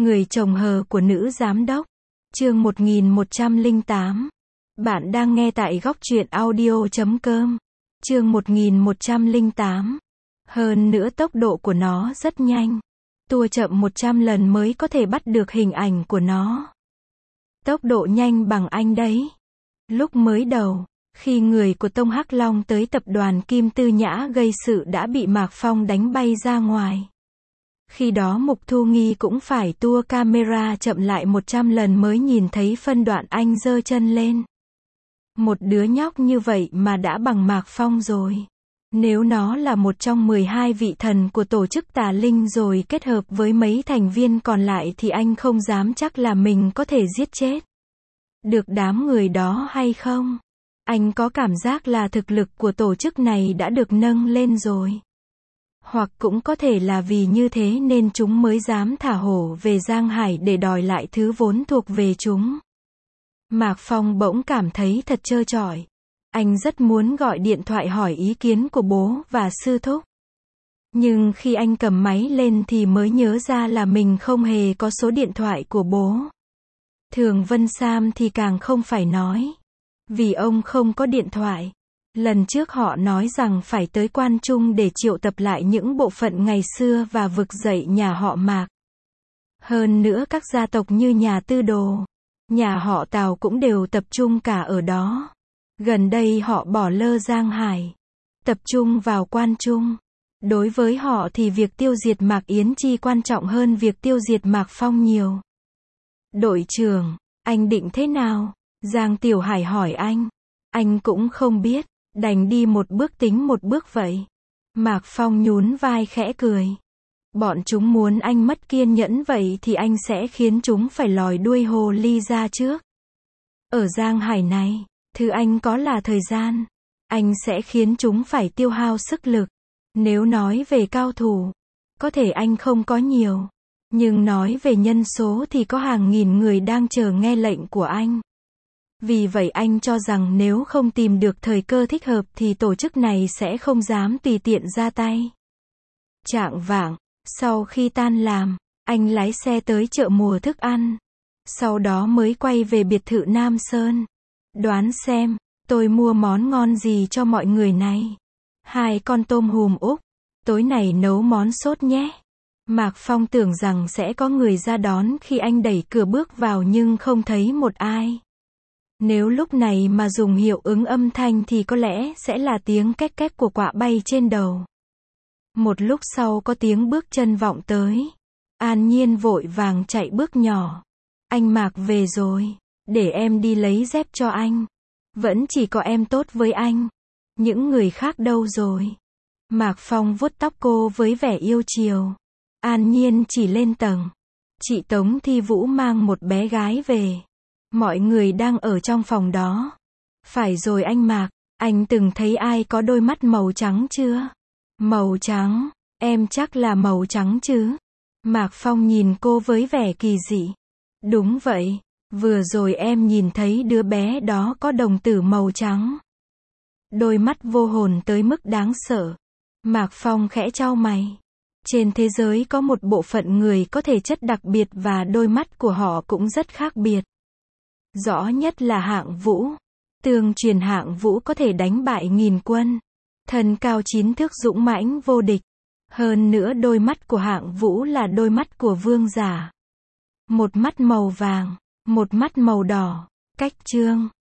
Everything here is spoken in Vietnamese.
Người chồng hờ của nữ giám đốc. Chương 1108. Bạn đang nghe tại góc truyện audio.com. Chương 1108. Hơn nữa tốc độ của nó rất nhanh. Tua chậm 100 lần mới có thể bắt được hình ảnh của nó. Tốc độ nhanh bằng anh đấy. Lúc mới đầu, khi người của Tông Hắc Long tới tập đoàn Kim Tư Nhã gây sự đã bị Mạc Phong đánh bay ra ngoài. Khi đó Mục Thu Nghi cũng phải tua camera chậm lại 100 lần mới nhìn thấy phân đoạn anh giơ chân lên. Một đứa nhóc như vậy mà đã bằng Mạc Phong rồi. Nếu nó là một trong 12 vị thần của tổ chức tà linh rồi kết hợp với mấy thành viên còn lại thì anh không dám chắc là mình có thể giết chết được đám người đó hay không. Anh có cảm giác là thực lực của tổ chức này đã được nâng lên rồi. Hoặc cũng có thể là vì như thế nên chúng mới dám thả hổ về Giang Hải để đòi lại thứ vốn thuộc về chúng. Mạc Phong bỗng cảm thấy thật trơ trọi. Anh rất muốn gọi điện thoại hỏi ý kiến của bố và sư thúc. Nhưng khi anh cầm máy lên thì mới nhớ ra là mình không hề có số điện thoại của bố. Thường Vân Sam thì càng không phải nói. Vì ông không có điện thoại. Lần trước họ nói rằng phải tới Quan Trung để triệu tập lại những bộ phận ngày xưa và vực dậy nhà họ Mạc. Hơn nữa các gia tộc như nhà Tư Đồ, nhà họ Tào cũng đều tập trung cả ở đó. Gần đây họ bỏ lơ Giang Hải, tập trung vào Quan Trung. Đối với họ thì việc tiêu diệt Mạc Yến Chi quan trọng hơn việc tiêu diệt Mạc Phong nhiều. Đội trưởng, anh định thế nào? Giang Tiểu Hải hỏi anh. Anh cũng không biết, đành đi một bước tính một bước vậy. Mạc Phong nhún vai khẽ cười. Bọn chúng muốn anh mất kiên nhẫn vậy thì anh sẽ khiến chúng phải lòi đuôi hồ ly ra trước. Ở Giang Hải này, thứ anh có là thời gian. Anh sẽ khiến chúng phải tiêu hao sức lực. Nếu nói về cao thủ, có thể anh không có nhiều. Nhưng nói về nhân số thì có hàng nghìn người đang chờ nghe lệnh của anh. Vì vậy anh cho rằng nếu không tìm được thời cơ thích hợp thì tổ chức này sẽ không dám tùy tiện ra tay. Chạng vạng, sau khi tan làm, anh lái xe tới chợ mùa thức ăn. Sau đó mới quay về biệt thự Nam Sơn. Đoán xem, tôi mua món ngon gì cho mọi người này. 2 con tôm hùm Úc. Tối nay nấu món sốt nhé. Mạc Phong tưởng rằng sẽ có người ra đón khi anh đẩy cửa bước vào nhưng không thấy một ai. Nếu lúc này mà dùng hiệu ứng âm thanh thì có lẽ sẽ là tiếng két két của quạ bay trên đầu. Một lúc sau có tiếng bước chân vọng tới. An Nhiên vội vàng chạy bước nhỏ. Anh Mạc về rồi. Để em đi lấy dép cho anh. Vẫn chỉ có em tốt với anh. Những người khác đâu rồi? Mạc Phong vuốt tóc cô với vẻ yêu chiều. An Nhiên chỉ lên tầng. Chị Tống Thi Vũ mang một bé gái về. Mọi người đang ở trong phòng đó. Phải rồi anh Mạc, anh từng thấy ai có đôi mắt màu trắng chưa? Màu trắng, em chắc là màu trắng chứ? Mạc Phong nhìn cô với vẻ kỳ dị. Đúng vậy, vừa rồi em nhìn thấy đứa bé đó có đồng tử màu trắng. Đôi mắt vô hồn tới mức đáng sợ. Mạc Phong khẽ chau mày. Trên thế giới có một bộ phận người có thể chất đặc biệt và đôi mắt của họ cũng rất khác biệt. Rõ nhất là Hạng Vũ. Tương truyền Hạng Vũ có thể đánh bại 1000 quân. Thân cao 9 thước dũng mãnh vô địch. Hơn nữa đôi mắt của Hạng Vũ là đôi mắt của vương giả. Một mắt màu vàng, một mắt màu đỏ. Cách trương,